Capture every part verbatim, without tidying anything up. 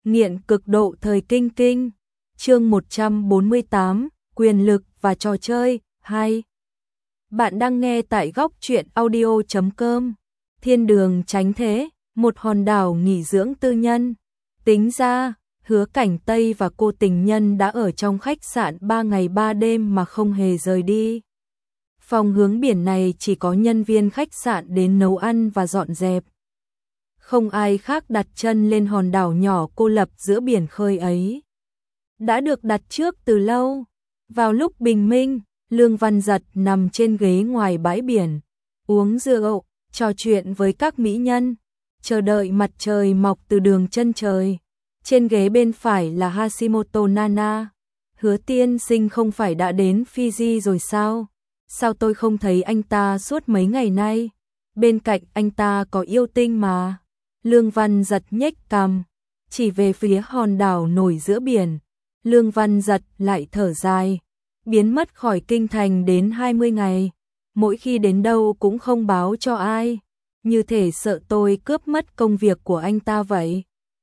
Nghiện cực độ thời kinh kinh. Chương một trăm bốn mươi tám, quyền lực và trò chơi hai. Bạn đang nghe tại góc truyện audio chấm com. Thiên đường tránh thế, một hòn đảo nghỉ dưỡng tư nhân. Tính ra, Hứa Cảnh Tây và cô tình nhân đã ở trong khách sạn ba ngày ba đêm mà không hề rời đi. Phòng hướng biển này chỉ có nhân viên khách sạn đến nấu ăn và dọn dẹp. Không ai khác đặt chân lên hòn đảo nhỏ cô lập giữa biển khơi ấy. Đã được đặt trước từ lâu. Vào lúc bình minh, Lương Văn Giật nằm trên ghế ngoài bãi biển, uống rượu, trò chuyện với các mỹ nhân, chờ đợi mặt trời mọc từ đường chân trời. Trên ghế bên phải là Hashimoto Nana. Hứa tiên sinh không phải đã đến Fiji rồi sao? Sao tôi không thấy anh ta suốt mấy ngày nay? Bên cạnh anh ta có yêu tinh mà. Lương Văn Giật nhếch cằm, chỉ về phía hòn đảo nổi giữa biển. Lương Văn Giật lại thở dài, biến mất khỏi kinh thành đến hai mươi ngày, mỗi khi đến đâu cũng không báo cho ai, như thể sợ tôi cướp mất công việc của anh ta vậy.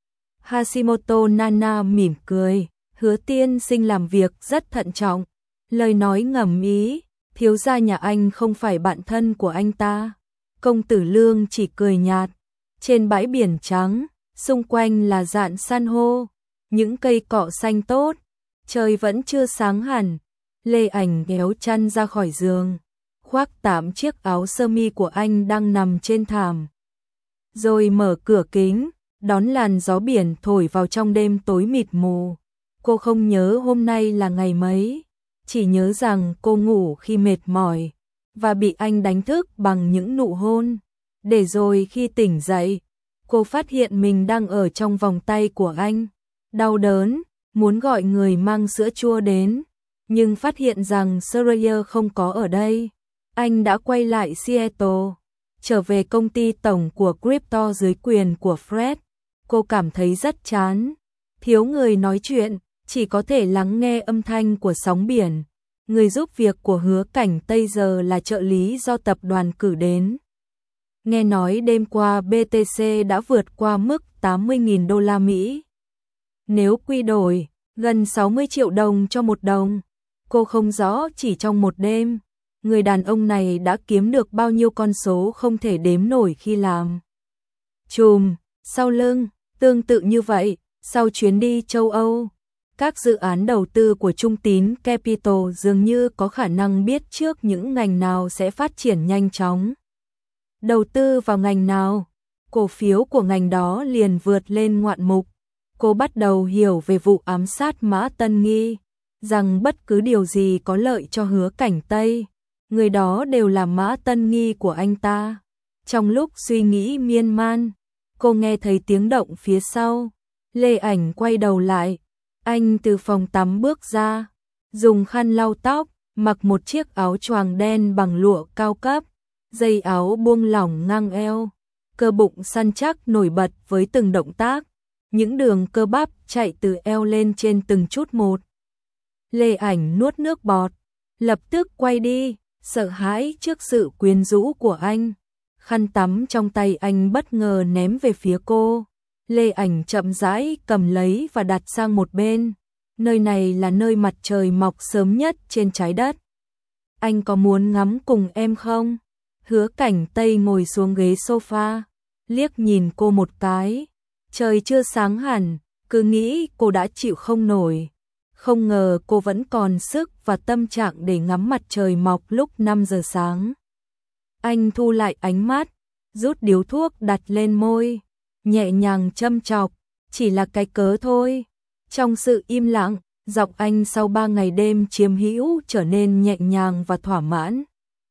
Hashimoto Nana mỉm cười, Hứa tiên sinh làm việc rất thận trọng, lời nói ngầm ý, thiếu gia nhà anh không phải bạn thân của anh ta. Công tử Lương chỉ cười nhạt. Trên bãi biển trắng, xung quanh là rạn san hô, những cây cọ xanh tốt, trời vẫn chưa sáng hẳn. Lê Ảnh kéo chăn ra khỏi giường, khoác tạm chiếc áo sơ mi của anh đang nằm trên thảm. Rồi mở cửa kính, đón làn gió biển thổi vào trong đêm tối mịt mù. Cô không nhớ hôm nay là ngày mấy, chỉ nhớ rằng cô ngủ khi mệt mỏi và bị anh đánh thức bằng những nụ hôn. Để rồi khi tỉnh dậy, cô phát hiện mình đang ở trong vòng tay của anh. Đau đớn, muốn gọi người mang sữa chua đến, nhưng phát hiện rằng Schreier không có ở đây. Anh đã quay lại Seattle, trở về công ty tổng của Crypto dưới quyền của Fred. Cô cảm thấy rất chán, thiếu người nói chuyện, chỉ có thể lắng nghe âm thanh của sóng biển. Người giúp việc của Hứa Cảnh Tây giờ là trợ lý do tập đoàn cử đến. Nghe nói đêm qua bê tê xê đã vượt qua mức tám mươi nghìn đô la Mỹ. Nếu quy đổi, gần sáu mươi triệu đồng cho một đồng. Cô không rõ chỉ trong một đêm, người đàn ông này đã kiếm được bao nhiêu con số không thể đếm nổi khi làm. Chùm, sau lưng, tương tự như vậy, sau chuyến đi châu Âu, các dự án đầu tư của Trung Tín Capital dường như có khả năng biết trước những ngành nào sẽ phát triển nhanh chóng. Đầu tư vào ngành nào, cổ phiếu của ngành đó liền vượt lên ngoạn mục. Cô bắt đầu hiểu về vụ ám sát Mã Tân Nghi, rằng bất cứ điều gì có lợi cho Hứa Cảnh Tây, người đó đều là Mã Tân Nghi của anh ta. Trong lúc suy nghĩ miên man, cô nghe thấy tiếng động phía sau. Lê Ảnh quay đầu lại, anh từ phòng tắm bước ra, dùng khăn lau tóc, mặc một chiếc áo choàng đen bằng lụa cao cấp. Dây áo buông lỏng ngang eo, cơ bụng săn chắc nổi bật với từng động tác, những đường cơ bắp chạy từ eo lên trên từng chút một. Lê Ảnh nuốt nước bọt, lập tức quay đi, sợ hãi trước sự quyến rũ của anh. Khăn tắm trong tay anh bất ngờ ném về phía cô. Lê Ảnh chậm rãi cầm lấy và đặt sang một bên. Nơi này là nơi mặt trời mọc sớm nhất trên trái đất. Anh có muốn ngắm cùng em không? Hứa Cảnh Tây ngồi xuống ghế sofa, liếc nhìn cô một cái. Trời chưa sáng hẳn, cứ nghĩ cô đã chịu không nổi. Không ngờ cô vẫn còn sức và tâm trạng để ngắm mặt trời mọc lúc năm giờ sáng. Anh thu lại ánh mắt, rút điếu thuốc đặt lên môi, nhẹ nhàng châm chọc, chỉ là cái cớ thôi. Trong sự im lặng, giọng anh sau ba ngày đêm chiếm hữu trở nên nhẹ nhàng và thỏa mãn.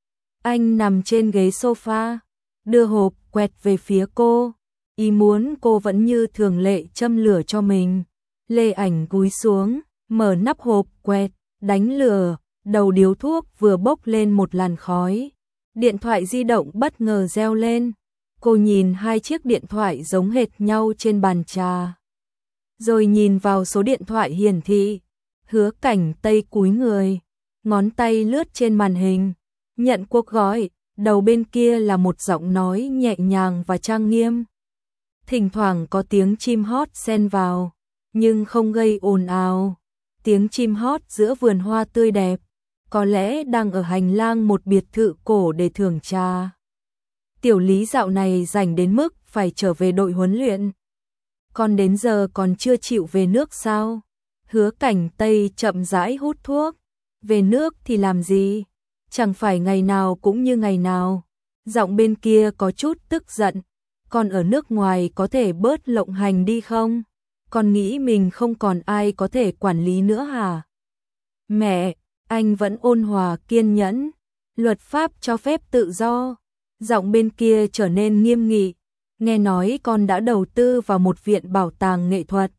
Anh nằm trên ghế sofa, đưa hộp quẹt về phía cô, ý muốn cô vẫn như thường lệ châm lửa cho mình. Lê Ảnh cúi xuống, mở nắp hộp quẹt, đánh lửa, đầu điếu thuốc vừa bốc lên một làn khói. Điện thoại di động bất ngờ reo lên. Cô nhìn hai chiếc điện thoại giống hệt nhau trên bàn trà, rồi nhìn vào số điện thoại hiển thị. Hứa Cảnh Tây cúi người, ngón tay lướt trên màn hình. Nhận cuộc gọi, đầu bên kia là một giọng nói nhẹ nhàng và trang nghiêm. Thỉnh thoảng có tiếng chim hót xen vào. nhưng không gây ồn ào. Tiếng chim hót giữa vườn hoa tươi đẹp, có lẽ đang ở hành lang một biệt thự cổ để thưởng trà. Tiểu Lý dạo này rảnh đến mức phải trở về đội huấn luyện. Con đến giờ còn chưa chịu về nước sao? Hứa Cảnh Tây chậm rãi hút thuốc. Về nước thì làm gì? Chẳng phải ngày nào cũng như ngày nào. Giọng bên kia có chút tức giận. Con ở nước ngoài có thể bớt lộng hành đi không? Con nghĩ mình không còn ai có thể quản lý nữa hả? Mẹ, anh vẫn ôn hòa kiên nhẫn. Luật pháp cho phép tự do. Giọng bên kia trở nên nghiêm nghị. Nghe nói con đã đầu tư vào một viện bảo tàng nghệ thuật.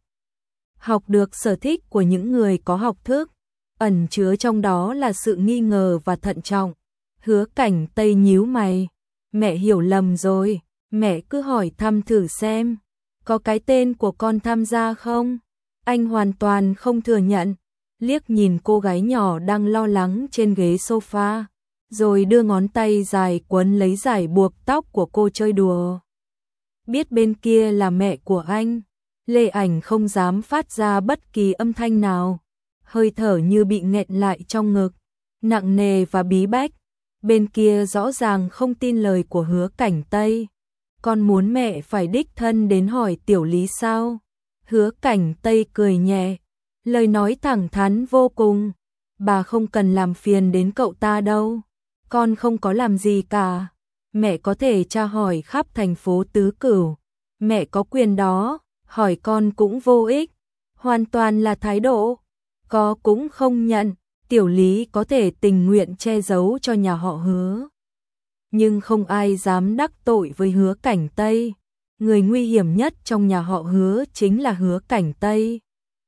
Học được sở thích của những người có học thức. Ẩn chứa trong đó là sự nghi ngờ và thận trọng. Hứa Cảnh Tây nhíu mày. Mẹ hiểu lầm rồi. Mẹ cứ hỏi thăm thử xem. Có cái tên của con tham gia không? Anh hoàn toàn không thừa nhận. Liếc nhìn cô gái nhỏ đang lo lắng trên ghế sofa. Rồi đưa ngón tay dài quấn lấy dải buộc tóc của cô chơi đùa. Biết bên kia là mẹ của anh, Lê Ảnh không dám phát ra bất kỳ âm thanh nào. Hơi thở như bị nghẹn lại trong ngực, nặng nề và bí bách. Bên kia rõ ràng không tin lời của Hứa Cảnh Tây. Con muốn mẹ phải đích thân đến hỏi Tiểu Lý sao? Hứa Cảnh Tây cười nhẹ, lời nói thẳng thắn vô cùng. Bà không cần làm phiền đến cậu ta đâu. Con không có làm gì cả. Mẹ có thể tra hỏi khắp thành phố Tứ Cửu. Mẹ có quyền đó, hỏi con cũng vô ích. Hoàn toàn là thái độ. Có cũng không nhận. Tiểu Lý có thể tình nguyện che giấu cho nhà họ Hứa. Nhưng không ai dám đắc tội với Hứa Cảnh Tây. Người nguy hiểm nhất trong nhà họ Hứa chính là Hứa Cảnh Tây.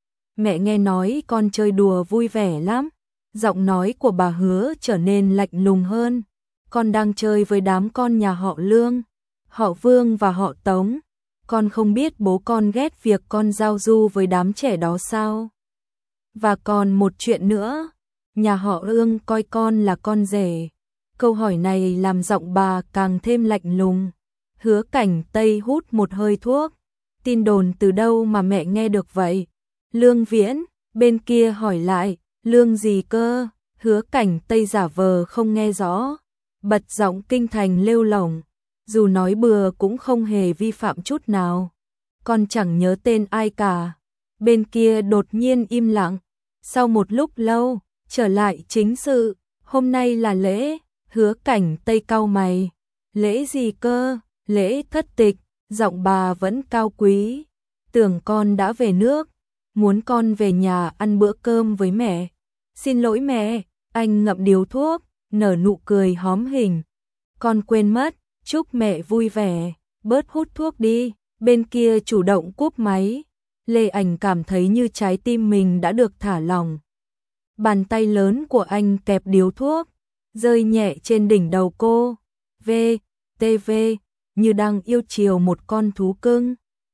Mẹ nghe nói con chơi đùa vui vẻ lắm. Giọng nói của bà Hứa trở nên lạnh lùng hơn. Con đang chơi với đám con nhà họ Lương, họ Vương và họ Tống. Con không biết bố con ghét việc con giao du với đám trẻ đó sao? Và còn một chuyện nữa, nhà họ Lương coi con là con rể. Câu hỏi này làm giọng bà càng thêm lạnh lùng. Hứa Cảnh Tây hút một hơi thuốc. Tin đồn từ đâu mà mẹ nghe được vậy? Lương Viễn, bên kia hỏi lại, Lương gì cơ? Hứa Cảnh Tây giả vờ không nghe rõ, bật giọng kinh thành lêu lổng, dù nói bừa cũng không hề vi phạm chút nào. Con chẳng nhớ tên ai cả. Bên kia đột nhiên im lặng, sau một lúc lâu, trở lại chính sự, hôm nay là lễ. Hứa Cảnh Tây cau mày, lễ gì cơ? Lễ thất tịch. Giọng bà vẫn cao quý. Tưởng con đã về nước, muốn con về nhà ăn bữa cơm với mẹ. Xin lỗi mẹ. Anh ngậm điếu thuốc, nở nụ cười hóm hình. Con quên mất, chúc mẹ vui vẻ, bớt hút thuốc đi. Bên kia chủ động cúp máy. Lê Ảnh cảm thấy như trái tim mình đã được thả lỏng. Bàn tay lớn của anh kẹp điếu thuốc, rơi nhẹ trên đỉnh đầu cô. V, tê vê, như đang yêu chiều một con thú cưng.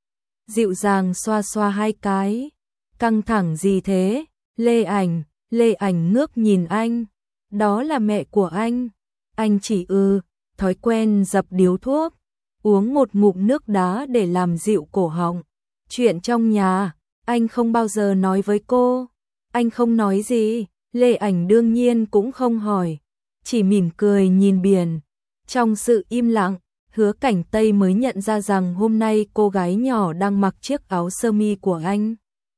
Dịu dàng xoa xoa hai cái. Căng thẳng gì thế? Lê Ảnh, Lê Ảnh ngước nhìn anh. Đó là mẹ của anh. Anh chỉ ư, thói quen dập điếu thuốc, uống một ngụm nước đá để làm dịu cổ họng. Chuyện trong nhà, anh không bao giờ nói với cô. Anh không nói gì, Lê Ảnh đương nhiên cũng không hỏi, chỉ mỉm cười nhìn biển. Trong sự im lặng, Hứa Cảnh Tây mới nhận ra rằng hôm nay cô gái nhỏ đang mặc chiếc áo sơ mi của anh.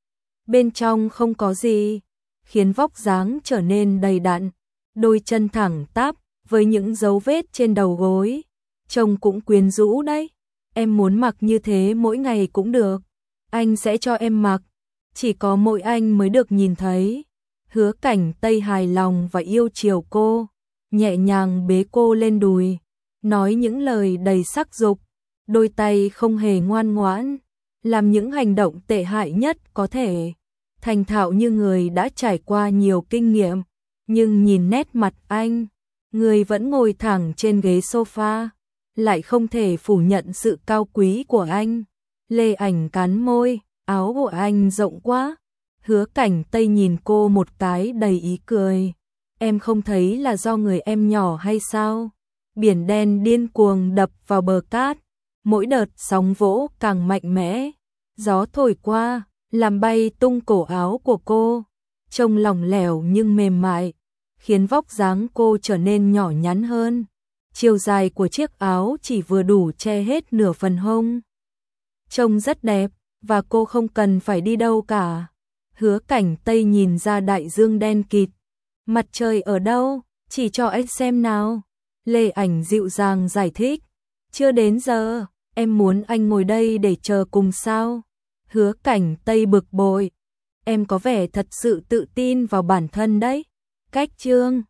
Bên trong không có gì, khiến vóc dáng trở nên đầy đặn, đôi chân thẳng tắp với những dấu vết trên đầu gối, trông cũng quyến rũ đấy. Em muốn mặc như thế mỗi ngày cũng được, anh sẽ cho em mặc, chỉ có mỗi anh mới được nhìn thấy. Hứa Cảnh Tây hài lòng và yêu chiều cô, nhẹ nhàng bế cô lên đùi, nói những lời đầy sắc dục, đôi tay không hề ngoan ngoãn, làm những hành động tệ hại nhất có thể, thành thạo như người đã trải qua nhiều kinh nghiệm. Nhưng nhìn nét mặt anh, người vẫn ngồi thẳng trên ghế sofa, lại không thể phủ nhận sự cao quý của anh. Lê Ảnh cắn môi, áo của anh rộng quá. Hứa Cảnh Tây nhìn cô một cái đầy ý cười. Em không thấy là do người em nhỏ hay sao? Biển đen điên cuồng đập vào bờ cát, mỗi đợt sóng vỗ càng mạnh mẽ. Gió thổi qua, làm bay tung cổ áo của cô, trông lỏng lẻo nhưng mềm mại, khiến vóc dáng cô trở nên nhỏ nhắn hơn. Chiều dài của chiếc áo chỉ vừa đủ che hết nửa phần hông. Trông rất đẹp, và cô không cần phải đi đâu cả. Hứa Cảnh Tây nhìn ra đại dương đen kịt. Mặt trời ở đâu? Chỉ cho anh xem nào. Lê Ảnh dịu dàng giải thích. Chưa đến giờ, em muốn anh ngồi đây để chờ cùng sao? Hứa Cảnh Tây bực bội. Em có vẻ thật sự tự tin vào bản thân đấy. Cách chương